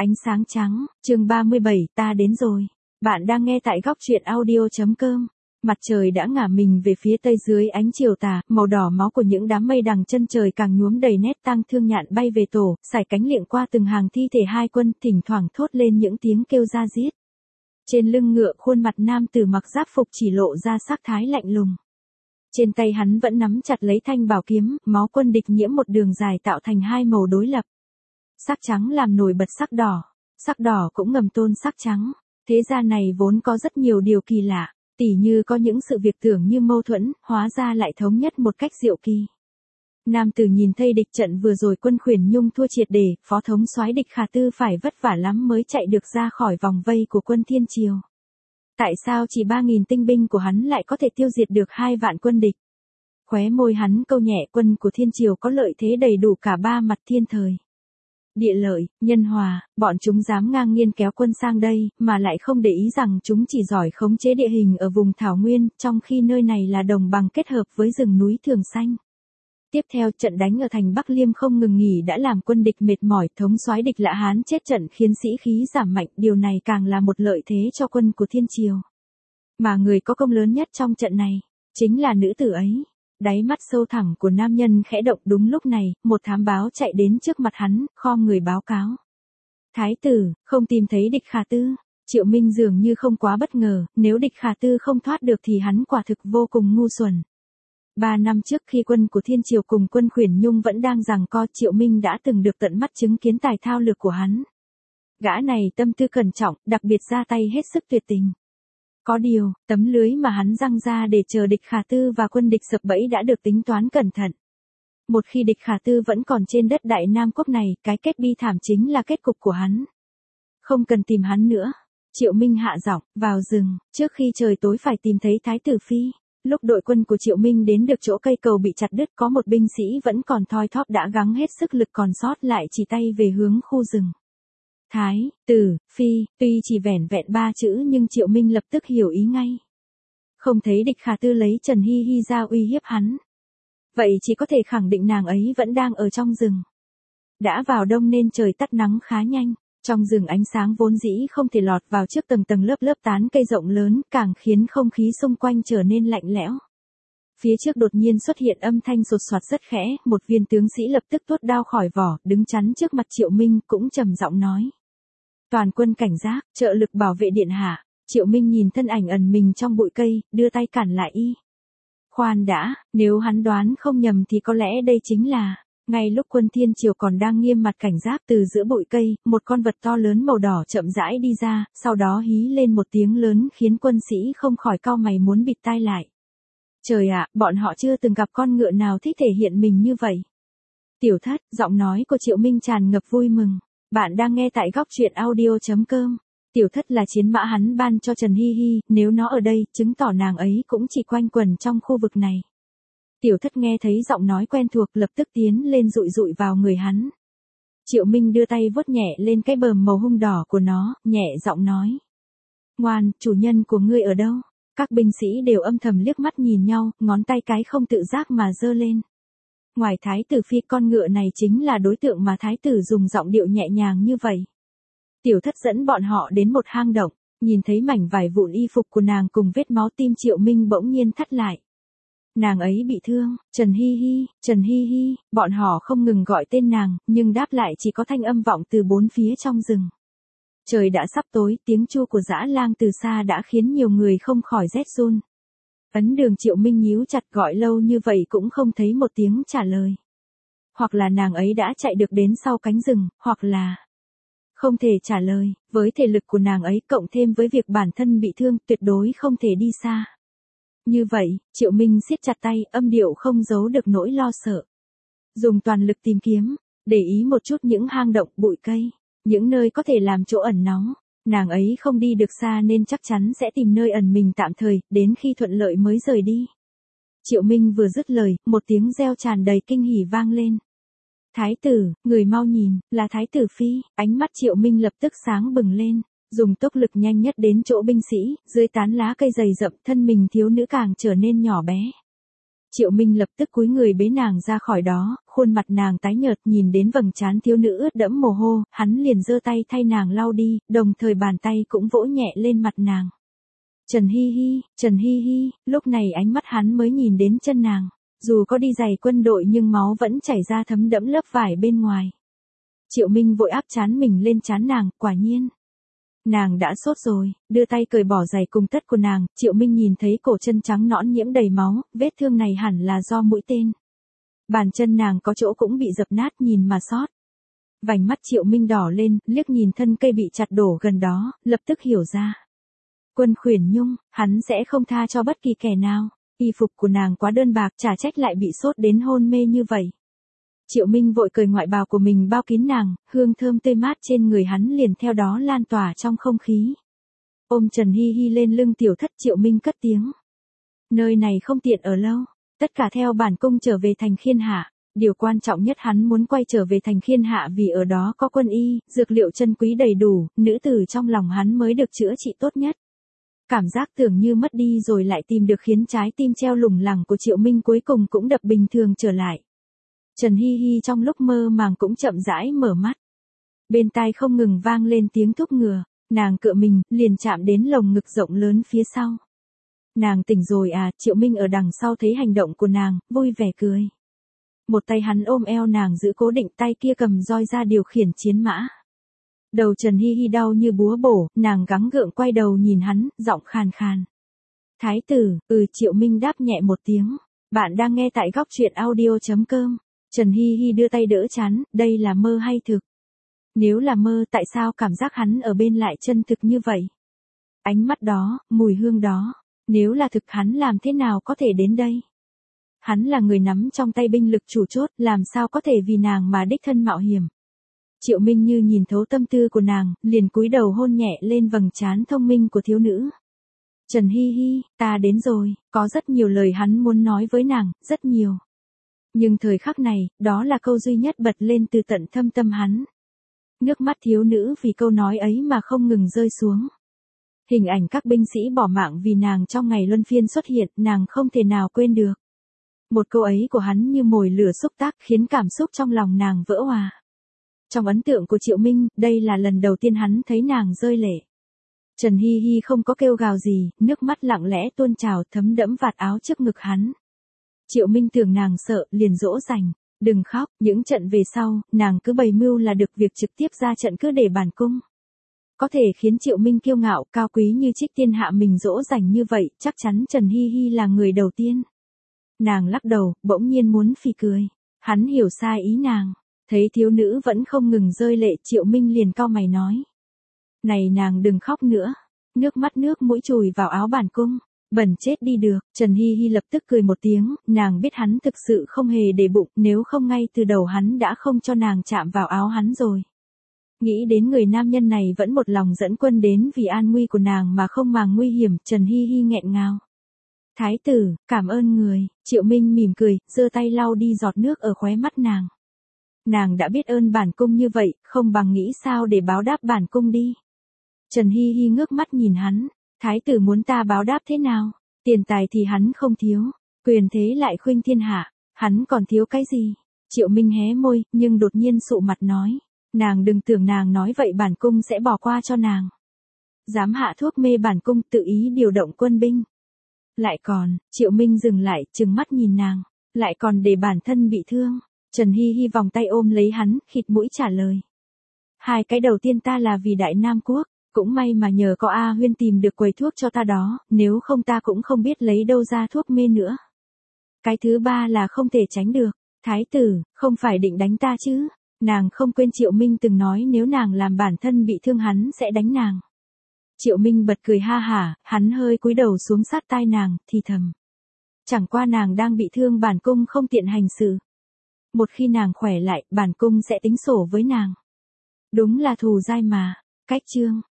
Ánh sáng trắng, chương 37, ta đến rồi. Bạn đang nghe tại góc truyện audio.com. Mặt trời đã ngả mình về phía tây dưới ánh chiều tà, màu đỏ máu của những đám mây đằng chân trời càng nhuốm đầy nét tang thương. Nhạn bay về tổ, sải cánh liệng qua từng hàng thi thể hai quân, thỉnh thoảng thốt lên những tiếng kêu da diết. Trên lưng ngựa, khuôn mặt nam tử mặc giáp phục chỉ lộ ra sắc thái lạnh lùng. Trên tay hắn vẫn nắm chặt lấy thanh bảo kiếm, máu quân địch nhiễm một đường dài tạo thành hai màu đối lập. Sắc trắng làm nổi bật sắc đỏ cũng ngầm tôn sắc trắng. Thế gian này vốn có rất nhiều điều kỳ lạ, tỉ như có những sự việc tưởng như mâu thuẫn, hóa ra lại thống nhất một cách diệu kỳ. Nam tử nhìn thấy địch trận vừa rồi quân Khuyển Nhung thua triệt để, phó thống soái Địch Khả Tư phải vất vả lắm mới chạy được ra khỏi vòng vây của quân Thiên Triều. Tại sao chỉ 3.000 tinh binh của hắn lại có thể tiêu diệt được 2 vạn quân địch? Khóe môi hắn câu nhẹ, quân của Thiên Triều có lợi thế đầy đủ cả ba mặt thiên thời. Địa lợi, nhân hòa, bọn chúng dám ngang nhiên kéo quân sang đây, mà lại không để ý rằng chúng chỉ giỏi khống chế địa hình ở vùng thảo nguyên, trong khi nơi này là đồng bằng kết hợp với rừng núi Thường Xanh. Tiếp theo, trận đánh ở thành Bắc Liêm không ngừng nghỉ đã làm quân địch mệt mỏi, thống soái Địch Lã Hán chết trận khiến sĩ khí giảm mạnh, điều này càng là một lợi thế cho quân của Thiên Triều. Mà người có công lớn nhất trong trận này, chính là nữ tử ấy. Đáy mắt sâu thẳm của nam nhân khẽ động. Đúng lúc này, một thám báo chạy đến trước mặt hắn, khom người báo cáo. Thái tử, không tìm thấy Địch Khả Tư. Triệu Minh dường như không quá bất ngờ, nếu Địch Khả Tư không thoát được thì hắn quả thực vô cùng ngu xuẩn. 3 năm trước khi quân của Thiên Triều cùng quân Khuyển Nhung vẫn đang giằng co, Triệu Minh đã từng được tận mắt chứng kiến tài thao lược của hắn. Gã này tâm tư cẩn trọng, đặc biệt ra tay hết sức tuyệt tình. Có điều, tấm lưới mà hắn giăng ra để chờ Địch Khả Tư và quân địch sập bẫy đã được tính toán cẩn thận. Một khi Địch Khả Tư vẫn còn trên đất Đại Nam quốc này, cái kết bi thảm chính là kết cục của hắn. Không cần tìm hắn nữa. Triệu Minh hạ giọng, vào rừng, trước khi trời tối phải tìm thấy Thái tử Phi. Lúc đội quân của Triệu Minh đến được chỗ cây cầu bị chặt đứt, có một binh sĩ vẫn còn thoi thóp đã gắng hết sức lực còn sót lại chỉ tay về hướng khu rừng. Thái tử Phi, tuy chỉ vẻn vẹn 3 chữ nhưng Triệu Minh lập tức hiểu ý ngay. Không thấy Địch Khả Tư lấy Trần Hi Hi ra uy hiếp hắn. Vậy chỉ có thể khẳng định nàng ấy vẫn đang ở trong rừng. Đã vào đông nên trời tắt nắng khá nhanh. Trong rừng ánh sáng vốn dĩ không thể lọt vào trước tầng tầng lớp lớp tán cây rộng lớn, càng khiến không khí xung quanh trở nên lạnh lẽo. Phía trước đột nhiên xuất hiện âm thanh sột soạt rất khẽ, một viên tướng sĩ lập tức tuốt đao khỏi vỏ, đứng chắn trước mặt Triệu Minh, cũng trầm giọng nói. Toàn quân cảnh giác, trợ lực bảo vệ điện hạ. Triệu Minh nhìn thân ảnh ẩn mình trong bụi cây, đưa tay cản lại y. Khoan đã, nếu hắn đoán không nhầm thì có lẽ đây chính là... Ngay lúc quân Thiên Triều còn đang nghiêm mặt cảnh giác, từ giữa bụi cây, một con vật to lớn màu đỏ chậm rãi đi ra, sau đó hí lên một tiếng lớn khiến quân sĩ không khỏi cau mày muốn bịt tai lại. Trời ạ, bọn họ chưa từng gặp con ngựa nào thích thể hiện mình như vậy. Tiểu thất, giọng nói của Triệu Minh tràn ngập vui mừng. Bạn đang nghe tại góc truyện audio.com. Tiểu thất là chiến mã hắn ban cho Trần Hi Hi, nếu nó ở đây, chứng tỏ nàng ấy cũng chỉ quanh quẩn trong khu vực này. Tiểu thất nghe thấy giọng nói quen thuộc lập tức tiến lên dụi dụi vào người hắn. Triệu Minh đưa tay vuốt nhẹ lên cái bờm màu hung đỏ của nó, nhẹ giọng nói. Ngoan, chủ nhân của ngươi ở đâu? Các binh sĩ đều âm thầm liếc mắt nhìn nhau, ngón tay cái không tự giác mà giơ lên. Ngoài Thái tử Phi, con ngựa này chính là đối tượng mà Thái tử dùng giọng điệu nhẹ nhàng như vậy. Tiểu thất dẫn bọn họ đến một hang động, nhìn thấy mảnh vải vụn y phục của nàng cùng vết máu, tim Triệu Minh bỗng nhiên thắt lại. Nàng ấy bị thương, Trần Hi Hi, bọn họ không ngừng gọi tên nàng, nhưng đáp lại chỉ có thanh âm vọng từ bốn phía trong rừng. Trời đã sắp tối, tiếng chu của dã lang từ xa đã khiến nhiều người không khỏi rét run. Ấn Đường Triệu Minh nhíu chặt, gọi lâu như vậy cũng không thấy một tiếng trả lời. Hoặc là nàng ấy đã chạy được đến sau cánh rừng, hoặc là... Không thể trả lời, với thể lực của nàng ấy cộng thêm với việc bản thân bị thương, tuyệt đối không thể đi xa. Như vậy, Triệu Minh siết chặt tay, âm điệu không giấu được nỗi lo sợ. Dùng toàn lực tìm kiếm, để ý một chút những hang động, bụi cây, những nơi có thể làm chỗ ẩn náu. Nàng ấy không đi được xa nên chắc chắn sẽ tìm nơi ẩn mình tạm thời, đến khi thuận lợi mới rời đi. Triệu Minh vừa dứt lời, một tiếng reo tràn đầy kinh hỉ vang lên. Thái tử, người mau nhìn, là Thái tử Phi. Ánh mắt Triệu Minh lập tức sáng bừng lên. Dùng tốc lực nhanh nhất đến chỗ binh sĩ, dưới tán lá cây dày rậm, thân mình thiếu nữ càng trở nên nhỏ bé. Triệu Minh lập tức cúi người bế nàng ra khỏi đó, khuôn mặt nàng tái nhợt nhìn đến vầng trán thiếu nữ ướt đẫm mồ hôi, hắn liền giơ tay thay nàng lau đi, đồng thời bàn tay cũng vỗ nhẹ lên mặt nàng. Trần Hi Hi, lúc này ánh mắt hắn mới nhìn đến chân nàng, dù có đi giày quân đội nhưng máu vẫn chảy ra thấm đẫm lớp vải bên ngoài. Triệu Minh vội áp trán mình lên trán nàng, quả nhiên. Nàng đã sốt rồi, đưa tay cởi bỏ giày cùng tất của nàng, Triệu Minh nhìn thấy cổ chân trắng nõn nhiễm đầy máu, vết thương này hẳn là do mũi tên. Bàn chân nàng có chỗ cũng bị dập nát nhìn mà xót. Vành mắt Triệu Minh đỏ lên, liếc nhìn thân cây bị chặt đổ gần đó, lập tức hiểu ra. Quân Khuyển Nhung, hắn sẽ không tha cho bất kỳ kẻ nào, y phục của nàng quá đơn bạc chả trách lại bị sốt đến hôn mê như vậy. Triệu Minh vội cởi ngoại bào của mình bao kín nàng, hương thơm tươi mát trên người hắn liền theo đó lan tỏa trong không khí. Ôm Trần Hi Hi lên lưng tiểu thất, Triệu Minh cất tiếng. Nơi này không tiện ở lâu, tất cả theo bản cung trở về thành Khiên Hạ. Điều quan trọng nhất hắn muốn quay trở về thành Khiên Hạ vì ở đó có quân y, dược liệu chân quý đầy đủ, nữ tử trong lòng hắn mới được chữa trị tốt nhất. Cảm giác tưởng như mất đi rồi lại tìm được khiến trái tim treo lủng lẳng của Triệu Minh cuối cùng cũng đập bình thường trở lại. Trần Hi Hi trong lúc mơ màng cũng chậm rãi mở mắt. Bên tai không ngừng vang lên tiếng thúc ngựa, nàng cựa mình, liền chạm đến lồng ngực rộng lớn phía sau. Nàng tỉnh rồi à, Triệu Minh ở đằng sau thấy hành động của nàng, vui vẻ cười. Một tay hắn ôm eo nàng giữ cố định, tay kia cầm roi ra điều khiển chiến mã. Đầu Trần Hi Hi đau như búa bổ, nàng gắng gượng quay đầu nhìn hắn, giọng khàn khàn. Thái tử, Triệu Minh đáp nhẹ một tiếng. Bạn đang nghe tại góc truyện audio.com. Trần Hi Hi đưa tay đỡ chán, đây là mơ hay thực? Nếu là mơ tại sao cảm giác hắn ở bên lại chân thực như vậy? Ánh mắt đó, mùi hương đó, nếu là thực hắn làm thế nào có thể đến đây? Hắn là người nắm trong tay binh lực chủ chốt, làm sao có thể vì nàng mà đích thân mạo hiểm? Triệu Minh như nhìn thấu tâm tư của nàng, liền cúi đầu hôn nhẹ lên vầng trán thông minh của thiếu nữ. Trần Hi Hi, ta đến rồi, có rất nhiều lời hắn muốn nói với nàng, rất nhiều. Nhưng thời khắc này, đó là câu duy nhất bật lên từ tận thâm tâm hắn. Nước mắt thiếu nữ vì câu nói ấy mà không ngừng rơi xuống. Hình ảnh các binh sĩ bỏ mạng vì nàng trong ngày luân phiên xuất hiện, nàng không thể nào quên được. Một câu ấy của hắn như mồi lửa xúc tác khiến cảm xúc trong lòng nàng vỡ hòa. Trong ấn tượng của Triệu Minh, đây là lần đầu tiên hắn thấy nàng rơi lệ. Trần Hi Hi không có kêu gào gì, nước mắt lặng lẽ tuôn trào thấm đẫm vạt áo trước ngực hắn. Triệu Minh tưởng nàng sợ, liền dỗ dành. Đừng khóc, những trận về sau, nàng cứ bày mưu là được việc trực tiếp ra trận cứ để bản cung. Có thể khiến Triệu Minh kiêu ngạo, cao quý như trích tiên hạ mình dỗ dành như vậy, chắc chắn Trần Hi Hi là người đầu tiên. Nàng lắc đầu, bỗng nhiên muốn phì cười. Hắn hiểu sai ý nàng. Thấy thiếu nữ vẫn không ngừng rơi lệ, Triệu Minh liền cau mày nói. Này nàng đừng khóc nữa. Nước mắt nước mũi chùi vào áo bản cung. Bẩn chết đi được. Trần Hi Hi lập tức cười một tiếng, nàng biết hắn thực sự không hề để bụng, nếu không ngay từ đầu hắn đã không cho nàng chạm vào áo hắn rồi. Nghĩ đến người nam nhân này vẫn một lòng dẫn quân đến vì an nguy của nàng mà không màng nguy hiểm, Trần Hi Hi nghẹn ngào. Thái tử, cảm ơn người. Triệu Minh mỉm cười, giơ tay lau đi giọt nước ở khóe mắt nàng. Nàng đã biết ơn bản cung như vậy, không bằng nghĩ sao để báo đáp bản cung đi. Trần Hi Hi ngước mắt nhìn hắn. Thái tử muốn ta báo đáp thế nào? Tiền tài thì hắn không thiếu, quyền thế lại khuynh thiên hạ, hắn còn thiếu cái gì? Triệu Minh hé môi, nhưng đột nhiên sụ mặt nói. Nàng đừng tưởng nàng nói vậy bản cung sẽ bỏ qua cho nàng. Dám hạ thuốc mê bản cung tự ý điều động quân binh. Lại còn, Triệu Minh dừng lại, trừng mắt nhìn nàng. Lại còn để bản thân bị thương. Trần Hi Hi vòng tay ôm lấy hắn, khịt mũi trả lời. Hai cái đầu tiên ta là vì Đại Nam Quốc. Cũng may mà nhờ có A Huyên tìm được quầy thuốc cho ta đó, nếu không ta cũng không biết lấy đâu ra thuốc mê nữa. Cái thứ ba là không thể tránh được. Thái tử, không phải định đánh ta chứ? Nàng không quên Triệu Minh từng nói nếu nàng làm bản thân bị thương hắn sẽ đánh nàng. Triệu Minh bật cười ha hả, hắn hơi cúi đầu xuống sát tai nàng, thì thầm. Chẳng qua nàng đang bị thương bản cung không tiện hành sự. Một khi nàng khỏe lại, bản cung sẽ tính sổ với nàng. Đúng là thù dai mà. Cách chương